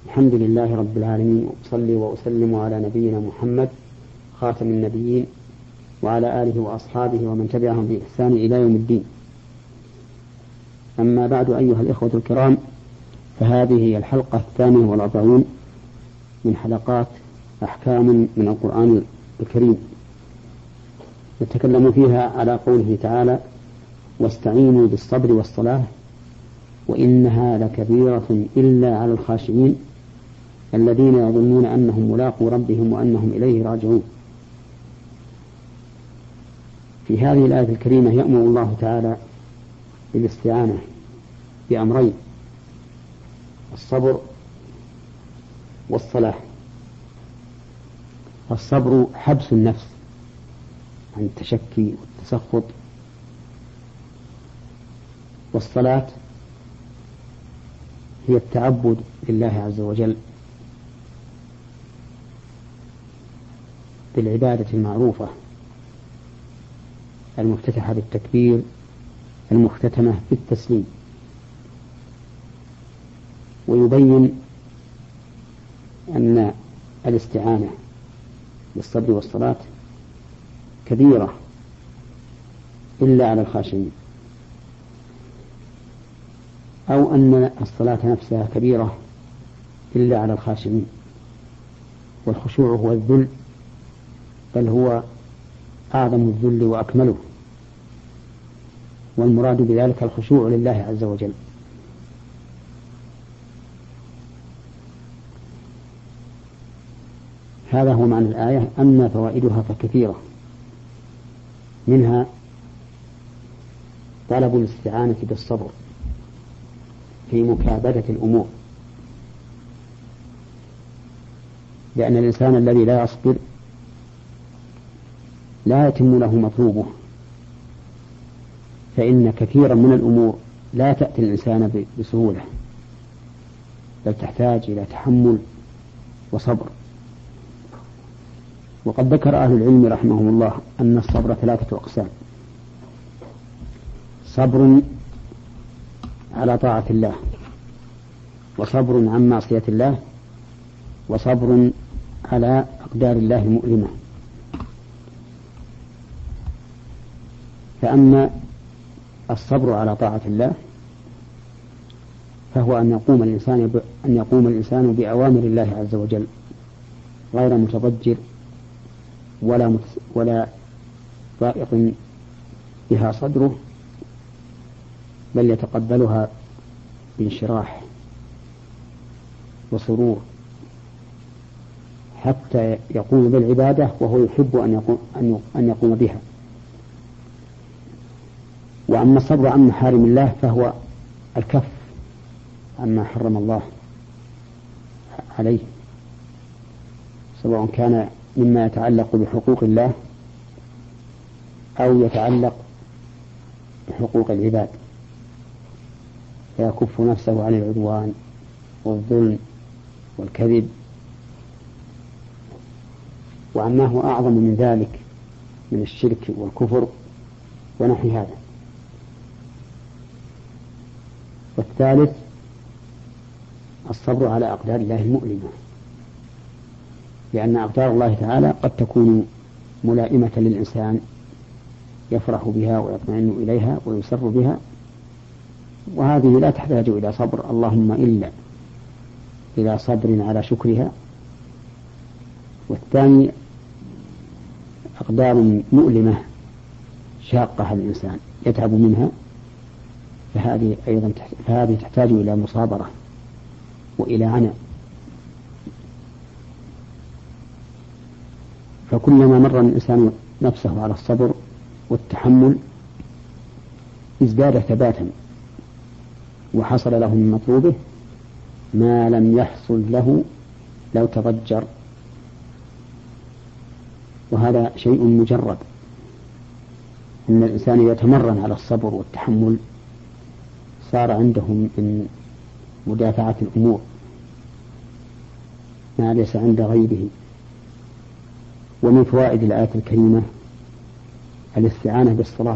الحمد لله رب العالمين، وأصلي وأسلم على نبينا محمد خاتم النبيين وعلى آله وأصحابه ومن تبعهم بإحسان إلى يوم الدين. أما بعد، أيها الإخوة الكرام، فهذه هي الحلقة 48 من حلقات أحكام من القرآن الكريم، نتكلم فيها على قوله تعالى: واستعينوا بالصبر والصلاة وإنها لكبيرة إلا على الخاشعين الذين يظنون أنهم ملاقو ربهم وأنهم إليه راجعون. في هذه الآية الكريمة يأمر الله تعالى بالاستعانة بأمرين: الصبر والصلاة. الصبر حبس النفس عن التشكي والتسخط، والصلاة هي التعبد لله عز وجل بالعبادة المعروفة المفتتحة بالتكبير المختتمة بالتسليم. ويبين أن الاستعانة بالصبر والصلاة كبيرة إلا على الخاشعين، أو أن الصلاة نفسها كبيرة إلا على الخاشعين. والخشوع هو الذل، بل هو أعظم الذل وأكمله، والمراد بذلك الخشوع لله عز وجل. هذا هو معنى الآية. أما فوائدها فكثيرة، منها طلب الاستعانة بالصبر في مكابدة الأمور، لأن الإنسان الذي لا يصبر لا يتم له مطلوبه، فإن كثيرا من الأمور لا تأتي الإنسان بسهولة، بل تحتاج إلى تحمل وصبر. وقد ذكر أهل العلم رحمهم الله أن الصبر 3 أقسام: صبر على طاعة الله، وصبر عن معصية الله، وصبر على أقدار الله المؤلمة. فأما الصبر على طاعة الله فهو أن يقوم الإنسان بأوامر الله عز وجل غير متضجر ولا ضائق بها صدره، بل يتقبلها بانشراح وسرور حتى يقوم بالعبادة وهو يحب أن يقوم بها. وأما الصبر عن محارم الله فهو الكف عما حرم الله عليه، سواء كان مما يتعلق بحقوق الله أو يتعلق بحقوق العباد، فيكف نفسه عن العدوان والظلم والكذب وعما هو أعظم من ذلك من الشرك والكفر ونحو هذا. والثالث الصبر على أقدار الله المؤلمة، لأن أقدار الله تعالى قد تكون ملائمة للإنسان يفرح بها ويطمئن إليها ويسر بها، وهذه لا تحتاج إلى صبر اللهم إلا إلى صبر على شكرها. والثاني أقدار مؤلمة شاقة على الإنسان يتعب منها، فهذه تحتاج إلى مصابرة وإلى عناء. فكلما مر الإنسان نفسه على الصبر والتحمل ازداد ثباتا وحصل له من مطلوبه ما لم يحصل له لو تضجر. وهذا شيء مجرد، إن الإنسان يتمرن على الصبر والتحمل صار عنده من مدافعة الأمور ما ليس عند غيره. ومن فوائد الآية الكريمة الاستعانة بالصلاة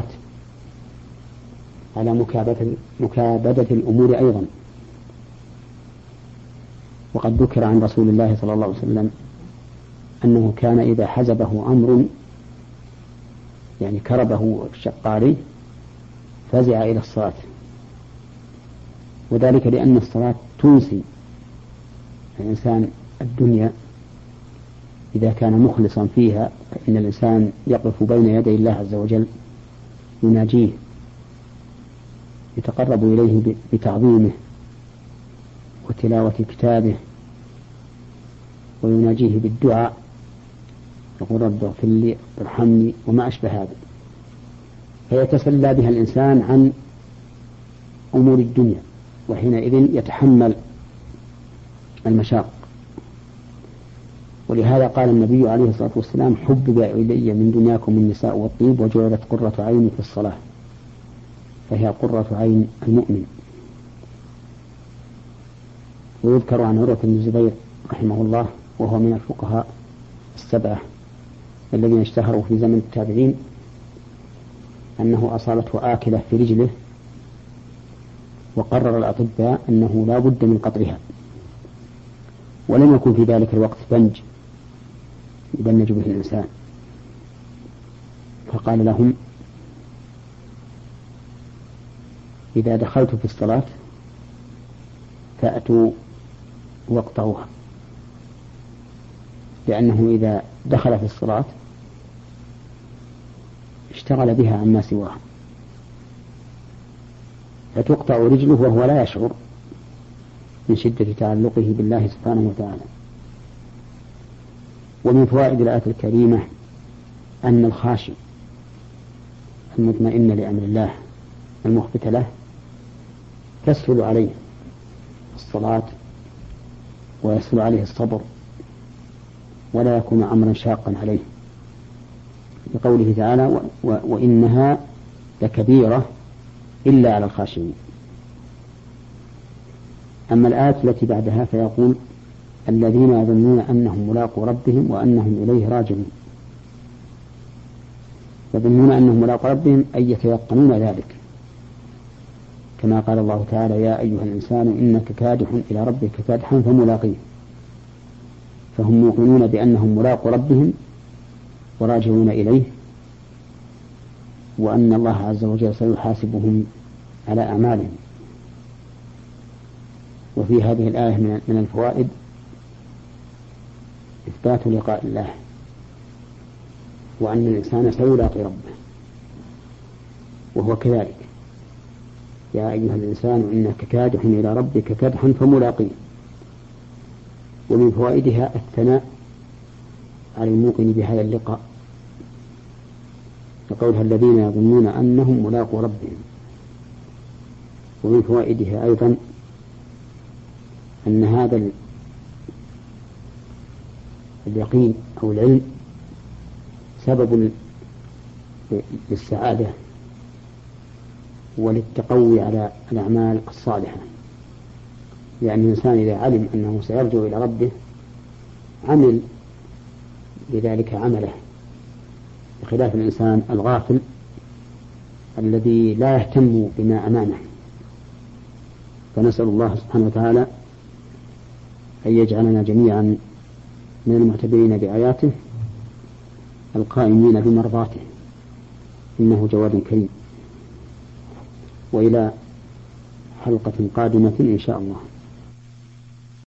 على مكابدة الأمور أيضا، وقد ذكر عن رسول الله صلى الله عليه وسلم أنه كان إذا حزبه أمر يعني كربه شق عليه فزع إلى الصلاة، وذلك لأن الصلاة تنسي الإنسان الدنيا إذا كان مخلصا فيها، فإن الإنسان يقف بين يدي الله عز وجل يناجيه يتقرب إليه بتعظيمه وتلاوة كتابه، ويناجيه بالدعاء يقول رب اغفر لي ارحمني وما أشبه هذا، فيتسلى بها الإنسان عن أمور الدنيا، وحينئذ يتحمل المشاق. ولهذا قال النبي عليه الصلاة والسلام حبب إلي من دنياكم النساء والطيب وجعلت قرة عيني في الصلاة، فهي قرة عين المؤمن. ويذكر عن عروة بن الزبير رحمه الله وهو من الفقهاء السبعة الذين اشتهروا في زمن التابعين أنه أصابته آكلة في رجله، وقرر الأطباء أنه لا بد من قطعها، ولم يكن في ذلك الوقت بنج يبنج به الإنسان، فقال لهم إذا دخلت في الصلاة فأتوا واقطعوها، لأنه إذا دخل في الصلاة اشتغل بها عما سواها، فتقطع رجله وهو لا يشعر من شدة تعلقه بالله سبحانه وتعالى. ومن فوائد الآية الكريمة أن الخاشع المطمئن لأمر الله المخبت له تسهل عليه الصلاة ويسهل عليه الصبر ولا يكون أمرا شاقا عليه، لقوله تعالى وإنها لكبيرة إلا على الخاشعين. أما الآية التي بعدها فيقول الذين يظنون أنهم ملاقوا ربهم وأنهم إليه راجعون. يظنون أنهم ملاقوا ربهم أي يتيقنون ذلك، كما قال الله تعالى يا أيها الإنسان إنك كادح إلى ربك كادحا فملاقيه، فهم موقنون بأنهم ملاقوا ربهم وراجعون إليه، وأن الله عز وجل سيحاسبهم على أعمالهم. وفي هذه الآية من الفوائد إثبات لقاء الله، وأن الإنسان سيلاقي ربه وهو كذلك يا أيها الإنسان إنك كادح إلى ربك كدحا فملاقيه. ومن فوائدها الثناء على الموقن بهذا اللقاء، لقولها الذين يظنون أنهم ملاقوا ربهم. ومن فوائدها أيضا أن هذا اليقين أو العلم سبب للسعادة وللتقوي على الأعمال الصالحة، لأن الإنسان إذا علم أنه سيرجع إلى ربه عمل بذلك عمله، بخلاف الإنسان الغافل الذي لا يهتم بما أمامه. فنسأل الله سبحانه وتعالى أن يجعلنا جميعا من المعتبرين بآياته القائمين بمرضاته، إنه جواد كريم. وإلى حلقة قادمة إن شاء الله.